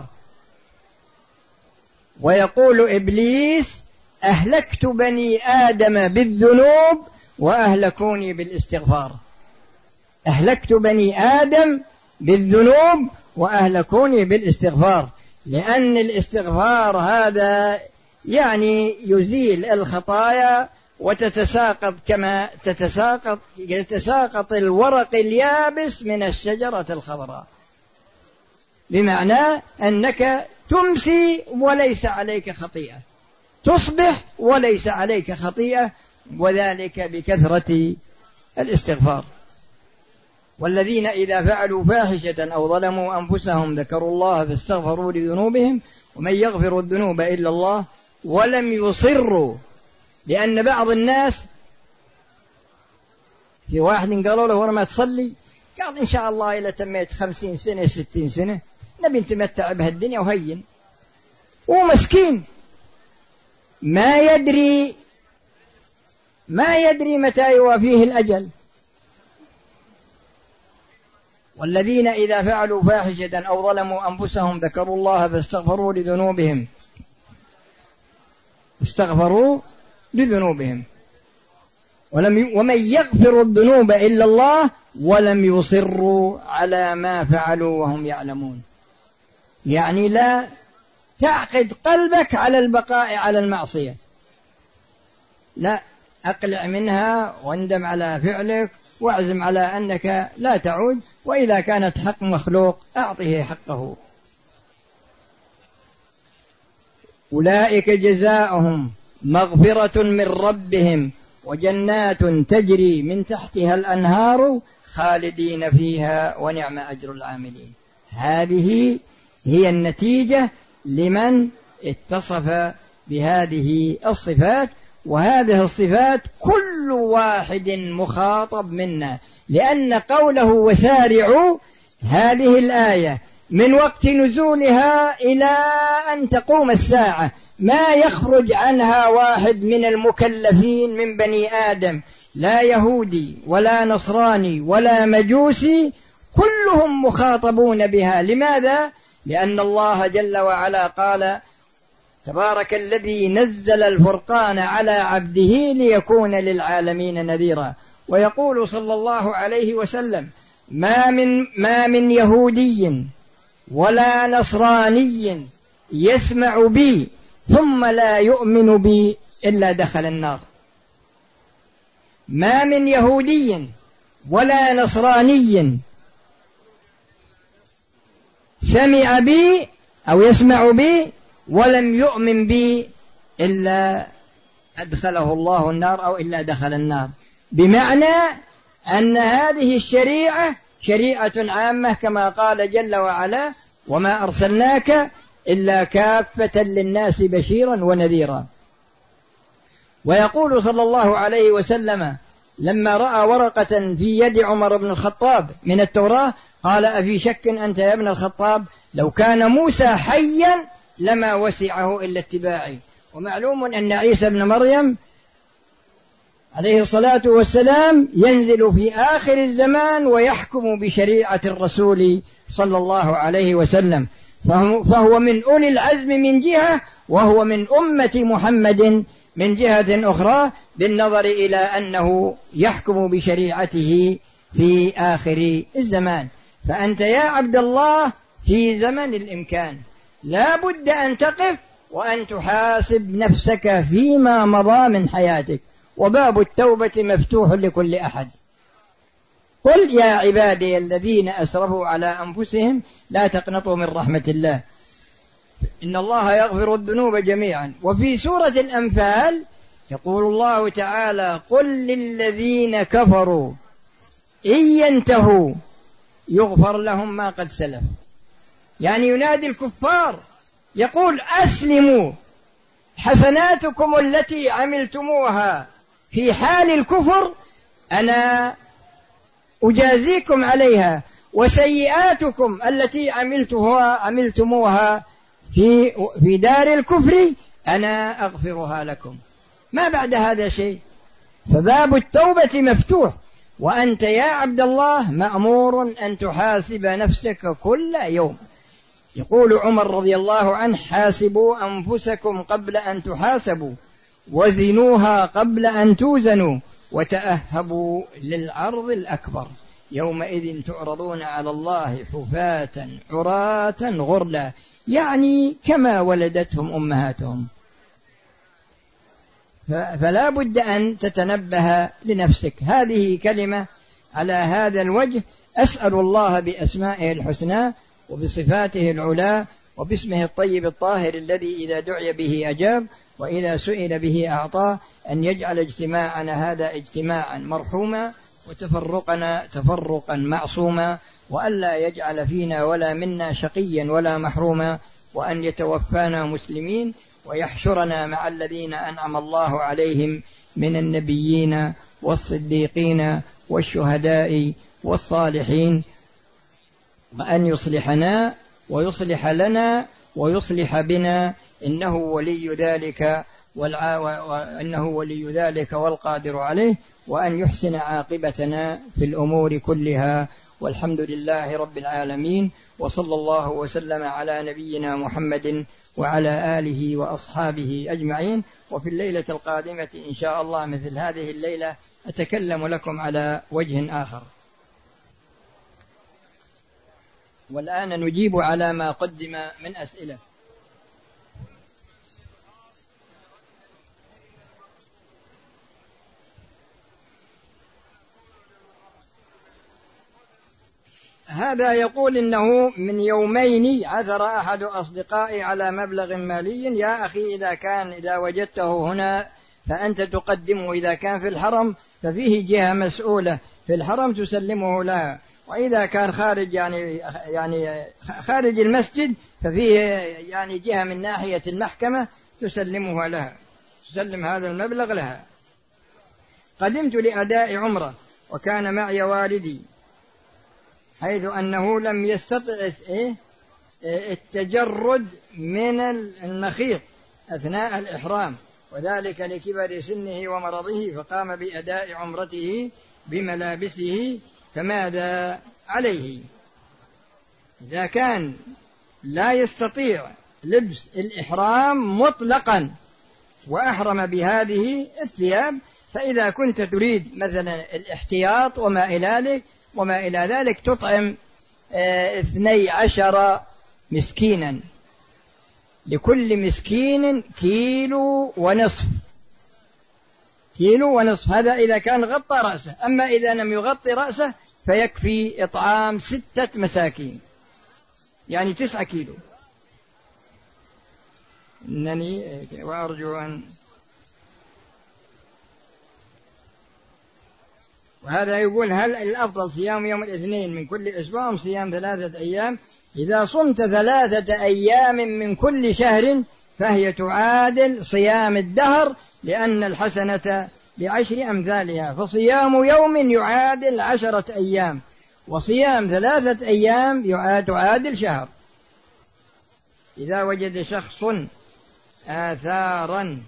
ويقول إبليس أهلكت بني آدم بالذنوب وأهلكوني بالاستغفار. أهلكت بني آدم بالذنوب وأهلكوني بالاستغفار، لأن الاستغفار هذا يعني يزيل الخطايا وتتساقط كما تتساقط يتساقط الورق اليابس من الشجرة الخضراء، بمعنى أنك تمسي وليس عليك خطيئة، تصبح وليس عليك خطيئة، وذلك بكثرة الاستغفار. والذين إذا فعلوا فاحشة أو ظلموا أنفسهم ذكروا الله فاستغفروا لذنوبهم ومن يغفر الذنوب إلا الله ولم يصروا. لأن بعض الناس، في واحد قالوا له ورا ما تصلي قال إن شاء الله إذا تميت خمسين سنة ستين سنة نبي نتمتع بهالدنيا وهين، ومسكين ما يدري ما يدري متى يوافيه الأجل. والذين إذا فعلوا فاحشة أو ظلموا أنفسهم ذكروا الله فاستغفروا لذنوبهم استغفروا لذنوبهم ولم ومن يغفر الذنوب إلا الله ولم يصروا على ما فعلوا وهم يعلمون. يعني لا تعقد قلبك على البقاء على المعصية، لا، أقلع منها واندم على فعلك واعزم على أنك لا تعود، وإذا كانت حق مخلوق أعطه حقه. أولئك جزاؤهم مغفرة من ربهم وجنات تجري من تحتها الأنهار خالدين فيها ونعم أجر العاملين. هذه هي النتيجة لمن اتصف بهذه الصفات، وهذه الصفات كل واحد مخاطب منا، لأن قوله وسارعوا هذه الآية من وقت نزولها إلى أن تقوم الساعة ما يخرج عنها واحد من المكلفين من بني آدم، لا يهودي ولا نصراني ولا مجوسي، كلهم مخاطبون بها. لماذا؟ لأن الله جل وعلا قال تبارك الذي نزل الفرقان على عبده ليكون للعالمين نذيرا. ويقول صلى الله عليه وسلم ما من, ما من يهودي ولا نصراني يسمع بي ثم لا يؤمن بي إلا دخل النار. ما من يهودي ولا نصراني سمع بي أو يسمع بي ولم يؤمن بي إلا أدخله الله النار أو إلا دخل النار، بمعنى أن هذه الشريعة شريعة عامة كما قال جل وعلا وما أرسلناك إلا كافة للناس بشيرا ونذيرا. ويقول صلى الله عليه وسلم لما رأى ورقة في يد عمر بن الخطاب من التوراة قال أفي شك أنت يا ابن الخطاب لو كان موسى حيا لما وسعه إلا اتباعي. ومعلوم أن عيسى بن مريم عليه الصلاة والسلام ينزل في آخر الزمان ويحكم بشريعة الرسول صلى الله عليه وسلم، فهو من أولي العزم من جهة، وهو من أمة محمد من جهة أخرى، بالنظر إلى أنه يحكم بشريعته في آخر الزمان. فأنت يا عبد الله في زمن الإمكان لا بد أن تقف وأن تحاسب نفسك فيما مضى من حياتك، وباب التوبة مفتوح لكل أحد. قل يا عبادي الذين أسرفوا على أنفسهم لا تقنطوا من رحمة الله إن الله يغفر الذنوب جميعا. وفي سورة الأنفال يقول الله تعالى قل للذين كفروا إن ينتهوا يغفر لهم ما قد سلف، يعني ينادي الكفار يقول أسلموا، حسناتكم التي عملتموها في حال الكفر أنا أجازيكم عليها، وسيئاتكم التي عملتها عملتموها في في دار الكفر أنا أغفرها لكم. ما بعد هذا شيء، فباب التوبة مفتوح. وأنت يا عبد الله مأمور أن تحاسب نفسك كل يوم. يقول عمر رضي الله عنه: حاسبوا أنفسكم قبل أن تحاسبوا، وزنوها قبل أن توزنوا، وتأهبوا للعرض الأكبر، يومئذ تعرضون على الله حفاة عراة غرلا، يعني كما ولدتهم أمهاتهم. فلا بد أن تتنبه لنفسك. هذه كلمة على هذا الوجه. أسأل الله بأسمائه الحسنى وبصفاته العلى وباسمه الطيب الطاهر الذي إذا دعي به أجاب وإذا سئل به أعطاه أن يجعل اجتماعنا هذا اجتماعا مرحوما وتفرقنا تفرقا معصوما، وألا يجعل فينا ولا منا شقيا ولا محروما، وأن يتوفانا مسلمين ويحشرنا مع الذين أنعم الله عليهم من النبيين والصديقين والشهداء والصالحين، وأن يصلحنا ويصلح لنا ويصلح بنا، إنه ولي ذلك والع... وإنه ولي ذلك والقادر عليه، وأن يحسن عاقبتنا في الأمور كلها. والحمد لله رب العالمين، وصلى الله وسلم على نبينا محمد وعلى آله وأصحابه أجمعين. وفي الليلة القادمة إن شاء الله مثل هذه الليلة أتكلم لكم على وجه آخر. والآن نجيب على ما قدم من أسئلة. هذا يقول إنه من يومين عثر أحد أصدقائي على مبلغ مالي. يا أخي إذا كان إذا وجدته هنا فأنت تقدمه، إذا كان في الحرم ففيه جهة مسؤولة في الحرم تسلمه لها، وإذا كان خارج يعني يعني خارج المسجد ففيه يعني جهة من ناحية المحكمة تسلمها لها، تسلم هذا المبلغ لها. قدمت لأداء عمرة وكان معي والدي، حيث أنه لم يستطع التجرد من المخيط أثناء الإحرام، وذلك لكبر سنه ومرضه، فقام بأداء عمرته بملابسه، فماذا عليه؟ إذا كان لا يستطيع لبس الإحرام مطلقا وأحرم بهذه الثياب، فإذا كنت تريد مثلا الاحتياط وما إلى ذلك وما إلى ذلك تطعم اثني عشر مسكينا، لكل مسكين كيلو ونصف، كيلو ونصف. هذا إذا كان غطى رأسه، أما إذا لم يغطي رأسه فيكفي إطعام ستة مساكين، يعني تسعة كيلو. إنني وأرجو أن وهذا يقول: هل الأفضل صيام يوم الاثنين من كل أسبوع أم صيام ثلاثة أيام؟ إذا صمت ثلاثة أيام من كل شهر فهي تعادل صيام الدهر، لأن الحسنة بعشر أمثالها، فصيام يوم يعادل عشرة أيام، وصيام ثلاثة أيام تعادل شهر. إذا وجد شخص آثارا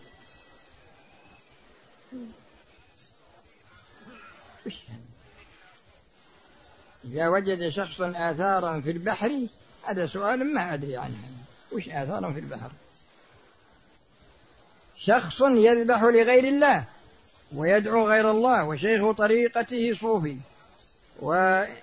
إذا وجد شخص آثارا في البحر، هذا سؤال ما أدري عنه، وش آثارا في البحر؟ شخص يذبح لغير الله ويدعو غير الله وشيخ طريقته صوفي، و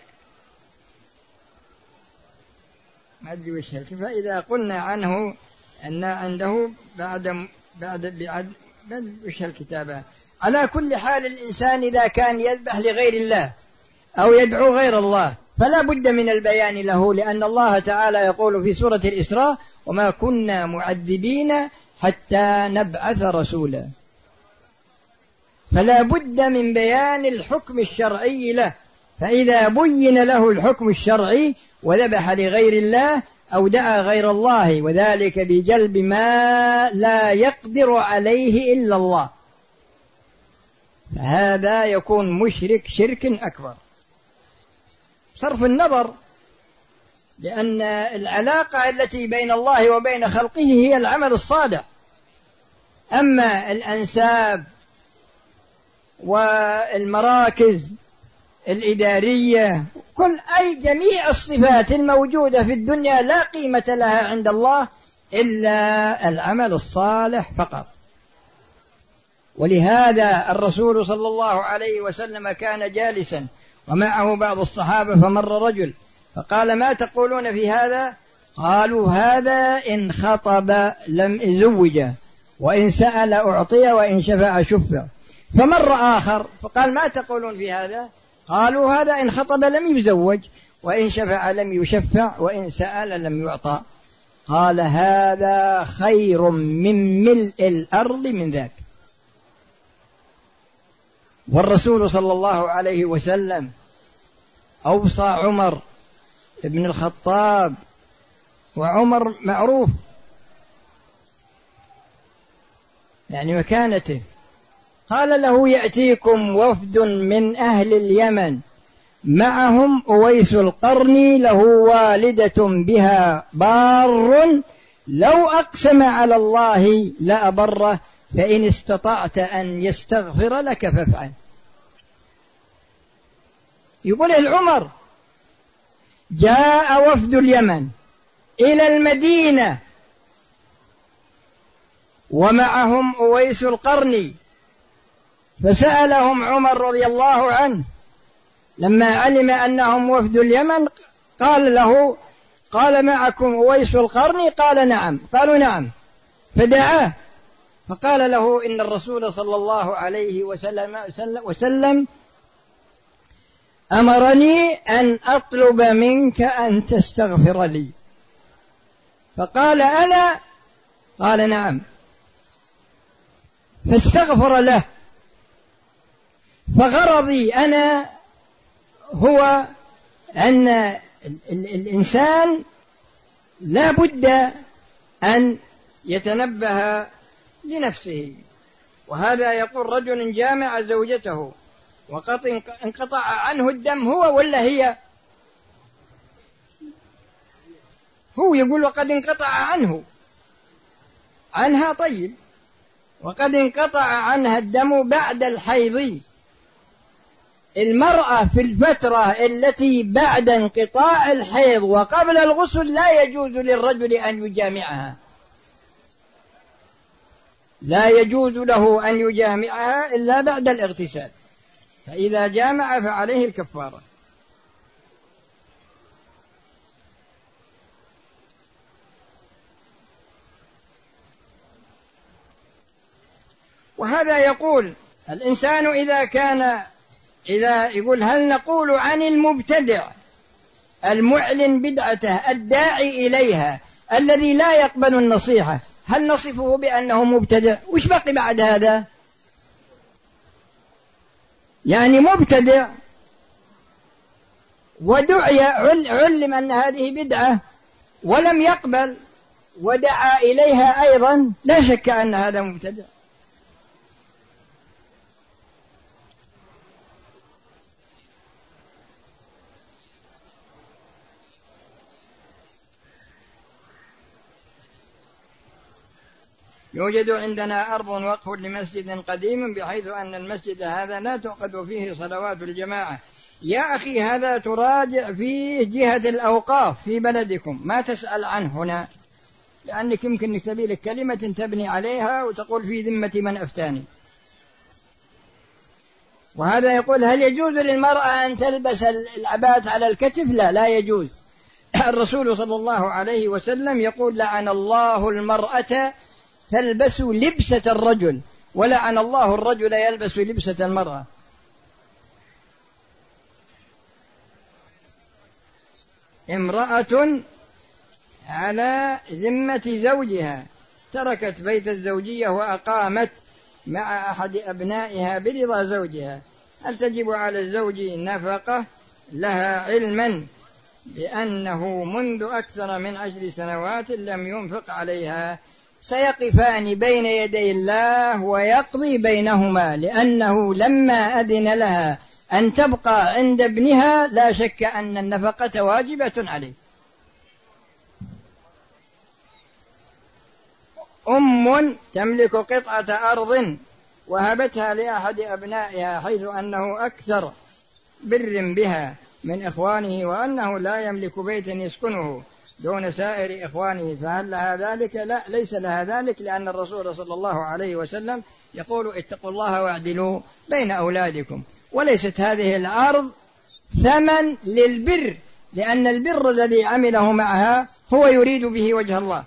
ما أدري وش هلك. فإذا قلنا عنه أن عنده بعد بعد بعد وش هالكتابة. على كل حال الإنسان إذا كان يذبح لغير الله أو يدعو غير الله فلا بد من البيان له، لأن الله تعالى يقول في سورة الإسراء: وما كنا معذبين حتى نبعث رسولا. فلا بد من بيان الحكم الشرعي له، فإذا بين له الحكم الشرعي وذبح لغير الله أو دعا غير الله، وذلك بجلب ما لا يقدر عليه إلا الله، فهذا يكون مشرك شرك أكبر. صرف النظر، لأن العلاقة التي بين الله وبين خلقه هي العمل الصالح. أما الأنساب والمراكز الإدارية، كل أي جميع الصفات الموجودة في الدنيا لا قيمة لها عند الله إلا العمل الصالح فقط. ولهذا الرسول صلى الله عليه وسلم كان جالسا ومعه بعض الصحابة، فمر رجل فقال: ما تقولون في هذا؟ قالوا: هذا إن خطب لم يزوج، وإن سأل أعطي، وإن شفع شفع. فمر آخر فقال: ما تقولون في هذا؟ قالوا: هذا إن خطب لم يزوج، وإن شفع لم يشفع، وإن سأل لم يعطى. قال: هذا خير من ملء الأرض من ذاك. والرسول صلى الله عليه وسلم أوصى عمر بن الخطاب، وعمر معروف يعني مكانته، قال له: يأتيكم وفد من أهل اليمن معهم أويس القرني له والدة بها بار، لو أقسم على الله لأبره، فإن استطعت أن يستغفر لك فافعل. يقول العمر: جاء وفد اليمن إلى المدينة ومعهم أويس القرني، فسألهم عمر رضي الله عنه لما علم أنهم وفد اليمن، قال له: قال معكم أويس القرني؟ قال: نعم. قالوا: نعم. فدعاه فقال له: إن الرسول صلى الله عليه وسلم, وسلم أمرني أن أطلب منك أن تستغفر لي. فقال: أنا؟ قال: نعم. فاستغفر له. فغرضي أنا هو أن الإنسان لا بد أن يتنبه لنفسه. وهذا يقول رجل جامع زوجته وقد انقطع عنه الدم، هو ولا هي؟ هو يقول وقد انقطع عنه عنها. طيب، وقد انقطع عنها الدم بعد الحيض. المرأة في الفترة التي بعد انقطاع الحيض وقبل الغسل لا يجوز للرجل أن يجامعها، لا يجوز له أن يجامعها إلا بعد الاغتسال، فإذا جامع فعليه الكفارة. وهذا يقول الإنسان إذا كان إذا يقول: هل نقول عن المبتدع المعلن بدعته الداعي إليها الذي لا يقبل النصيحة، هل نصفه بأنه مبتدع؟ وش بقي بعد هذا؟ يعني مبتدع ودعي علم أن هذه بدعة ولم يقبل ودعا إليها أيضا، لا شك أن هذا مبتدع. يوجد عندنا أرض وقف لمسجد قديم، بحيث أن المسجد هذا لا تعقد فيه صلوات الجماعة. يا أخي، هذا تراجع فيه جهة الأوقاف في بلدكم، ما تسأل عنه هنا، لأنك يمكن نكتبي لك كلمة تبني عليها وتقول في ذمة من أفتاني. وهذا يقول: هل يجوز للمرأة أن تلبس العباءة على الكتف؟ لا، لا يجوز. الرسول صلى الله عليه وسلم يقول: لعن الله المرأة تلبس لبسة الرجل، ولعن الله الرجل يلبس لبسة المرأة. امرأة على ذمة زوجها تركت بيت الزوجية وأقامت مع أحد أبنائها برضا زوجها، هل تجب على الزوج نفقة لها علما بأنه منذ أكثر من عشر سنوات لم ينفق عليها؟ سيقفان بين يدي الله ويقضي بينهما، لأنه لما أذن لها أن تبقى عند ابنها لا شك أن النفقة واجبة عليه. أم تملك قطعة أرض وهبتها لأحد أبنائها، حيث أنه أكثر بر بها من إخوانه وأنه لا يملك بيتا يسكنه دون سائر إخوانه، فهل لها ذلك؟ لا، ليس لها ذلك، لأن الرسول صلى الله عليه وسلم يقول اتقوا الله واعدلوا بين أولادكم. وليست هذه الأرض ثمن للبر، لأن البر الذي عمله معها هو يريد به وجه الله.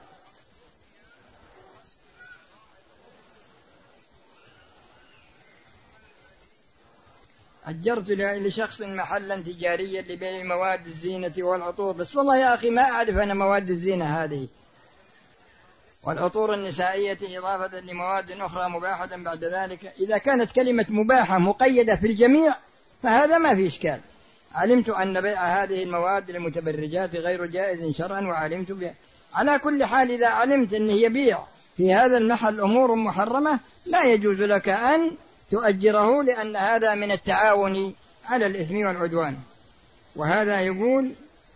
أجرت لشخص محلا تجاريا لبيع مواد الزينة والعطور، بس والله يا أخي ما أعرف أنا مواد الزينة هذه والعطور النسائية إضافة لمواد أخرى مباحة بعد ذلك. إذا كانت كلمة مباحة مقيدة في الجميع فهذا ما في إشكال. علمت أن بيع هذه المواد للمتبرجات غير جائز شرعا وعلمت بها. على كل حال إذا علمت أنه يبيع في هذا المحل أمور محرمة لا يجوز لك أن تؤجره، لأن هذا من التعاون على الإثم والعدوان. وهذا يقول: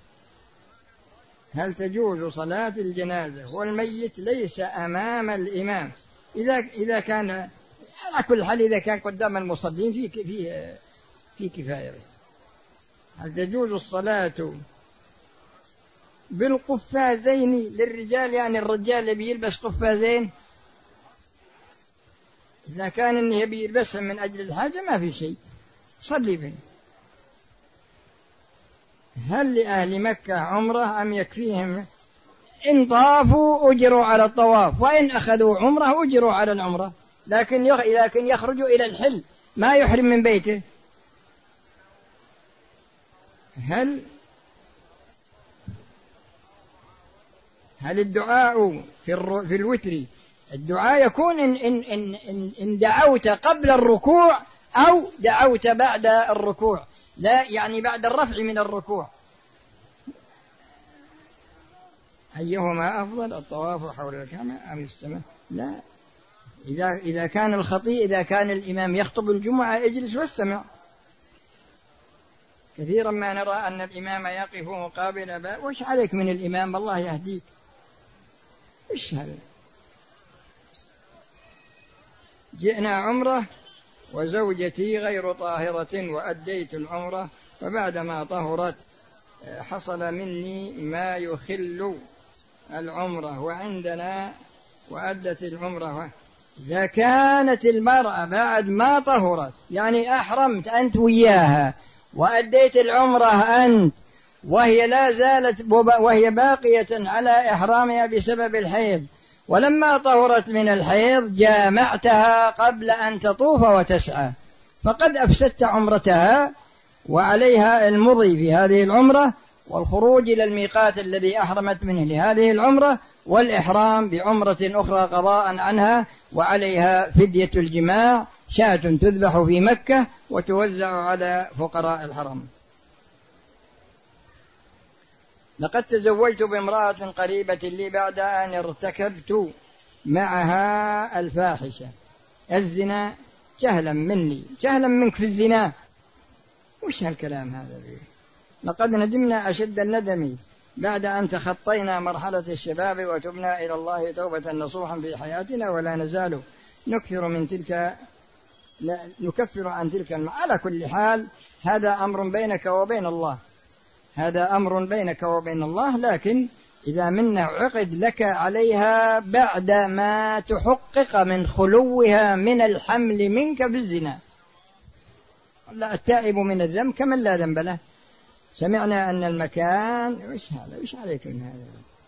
هل تجوز صلاة الجنازة والميت ليس أمام الإمام إذا إذا كان على كل حال إذا كان قدام المصلين في في في كفاية؟ هل تجوز الصلاة بالقفازين للرجال، يعني الرجال اللي بيلبس قفازين إذا كان إنه يبي يلبسها من أجل الحاجة ما في شيء، صلي بهم. هل لأهل مكة عمرة أم يكفيهم إن طافوا أجروا على الطواف، وإن أخذوا عمرة أجروا على العمرة، لكن لكن يخرجوا إلى الحل ما يحرم من بيته. هل هل الدعاء في في الوتر الدعاء يكون إن, إن, إن, إن دعوت قبل الركوع أو دعوت بعد الركوع؟ لا، يعني بعد الرفع من الركوع. أيهما أفضل، الطواف حول الكعبة أم السماء؟ لا، إذا إذا كان الخطيء إذا كان الإمام يخطب الجمعة اجلس واستمع. كثيرا ما نرى أن الإمام يقف مقابل باب، وش عليك من الإمام، الله يهديك، إيش هذا؟ جئنا عمرة وزوجتي غير طاهرة وأديت العمرة، فبعدما طهرت حصل مني ما يخل العمرة وعندنا وأدت العمرة. إذا كانت المرأة بعد ما طهرت، يعني أحرمت أنت وياها وأديت العمرة أنت وهي لا زالت وهي باقية على إحرامها بسبب الحيض، ولما طهرت من الحيض جامعتها قبل أن تطوف وتسعى، فقد أفسدت عمرتها، وعليها المضي في هذه العمرة والخروج إلى الميقات الذي أحرمت منه لهذه العمرة، والإحرام بعمرة أخرى قضاء عنها، وعليها فدية الجماع، شاة تذبح في مكة وتوزع على فقراء الحرم. لقد تزوجت بامرأة قريبة لي بعد أن ارتكبت معها الفاحشة الزنا جهلا مني، جهلا منك في الزنا. وش هالكلام هذا بيه؟ لقد ندمنا أشد الندم بعد أن تخطينا مرحلة الشباب وتبنا إلى الله توبة نصوحا في حياتنا، ولا نزال نكثر من تلك لا نكفر عن تلك الم... على كل حال هذا أمر بينك وبين الله، هذا أمر بينك وبين الله، لكن إذا منا عقد لك عليها بعد ما تحقق من خلوها من الحمل منك بالزنا. لا، التائب من الذنب كمن لا ذنب له. سمعنا أن المكان وش هذا، وش عليك من هذا؟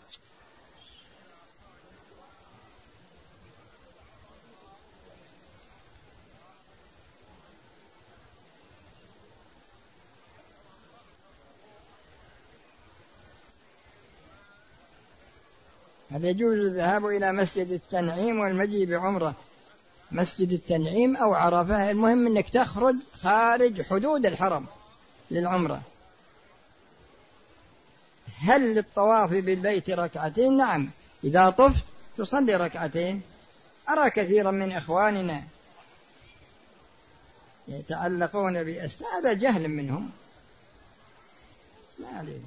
هل يجوز الذهاب إلى مسجد التنعيم والمجيء بعمرة؟ مسجد التنعيم أو عرفة، المهم أنك تخرج خارج حدود الحرم للعمرة. هل للطواف بالبيت ركعتين؟ نعم، إذا طفت تصلي ركعتين. أرى كثيرا من إخواننا يتعلقون بأستاذ، هذا جهل منهم، ما عليه.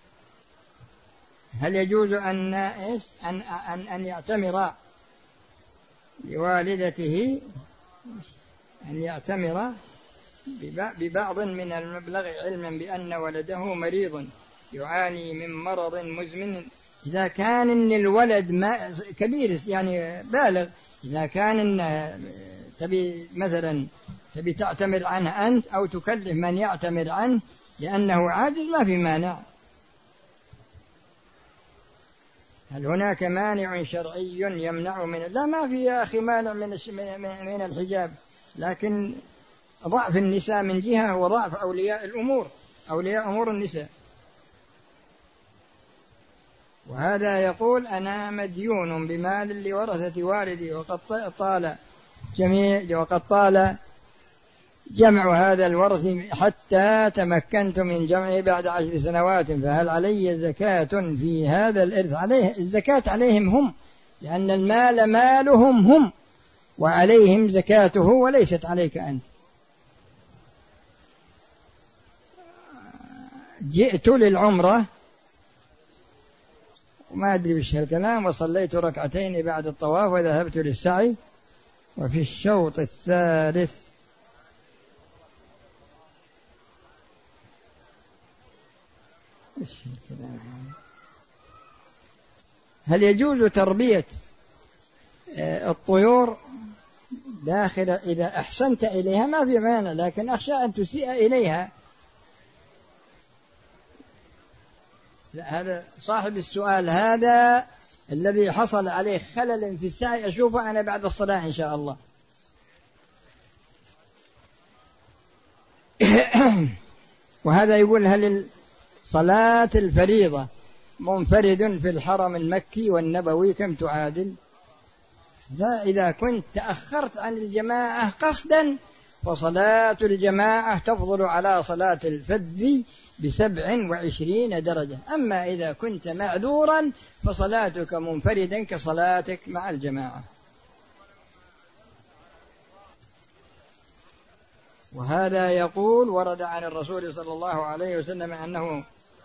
هل يجوز أن إيش أن أن أن يعتمر لوالدته، أن يعتمر ببعض من المبلغ علما بأن ولده مريض يعاني من مرض مزمن، إذا كان إن الولد ما كبير يعني بالغ، إذا كان إن تبي مثلا تبي تعتمر عنه أنت أو تكلف من يعتمر عنه لأنه عاجز ما في مانع. هل هناك مانع شرعي يمنع من؟ لا، ما في يا أخي مانع من من الحجاب، لكن ضعف النساء من جهة وضعف أولياء الأمور، أولياء أمور النساء. وهذا يقول أنا مديون بمال لورثة والدي وقد طال جميع وقد طال جمع هذا الورث حتى تمكنت من جمعه بعد عشر سنوات، فهل علي زكاة في هذا الإرث؟ عليه الزكاة، عليهم هم، لأن المال مالهم هم وعليهم زكاته وليست عليك أنت. جئت للعمرة وما أدري وش هالكلام، وصليت ركعتين بعد الطواف وذهبت للسعي، وفي الشوط الثالث هل يجوز تربية الطيور داخل؟ إذا أحسنت إليها ما في مانع، لكن أخشى أن تسيء إليها. هذا صاحب السؤال هذا الذي حصل عليه خلل في السعي أشوفه أنا بعد الصلاة إن شاء الله. وهذا يقول هل صلاة الفريضة منفرد في الحرم المكي والنبوي كم تعادل؟ لا، إذا كنت تأخرت عن الجماعة قصدا فصلاة الجماعة تفضل على صلاة الفذ بسبع وعشرين درجة، أما إذا كنت معذورا فصلاتك منفردا كصلاتك مع الجماعة. وهذا يقول ورد عن الرسول صلى الله عليه وسلم أنه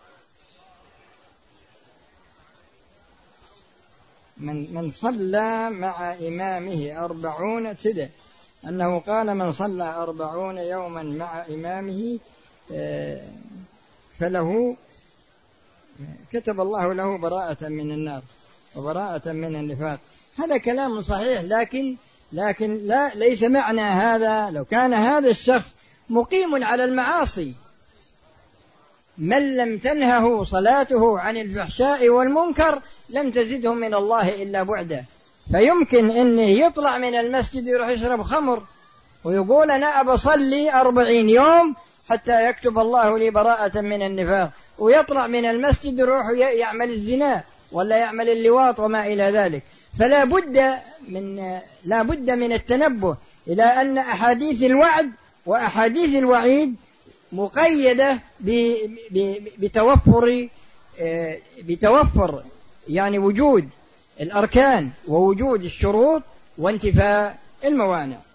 من من صلى مع إمامه أربعون سدة، أنه قال من صلى أربعون يوما مع إمامه فله كتب الله له براءة من النار وبراءة من النفاق. هذا كلام صحيح، لكن لكن لا ليس معنى هذا لو كان هذا الشخص مقيم على المعاصي من لم تنهه صلاته عن الفحشاء والمنكر لم تزده من الله إلا بعدا، فيمكن أنه يطلع من المسجد يروح يشرب خمر ويقول أنا أبصلي أربعين يوم حتى يكتب الله لي براءة من النفاق، ويطلع من المسجد يروح يعمل الزنا ولا يعمل اللواط وما إلى ذلك. فلا بد من لا بد من التنبه إلى أن أحاديث الوعد وأحاديث الوعيد مقيدة بتوفر بتوفر يعني وجود الأركان ووجود الشروط وانتفاء الموانع.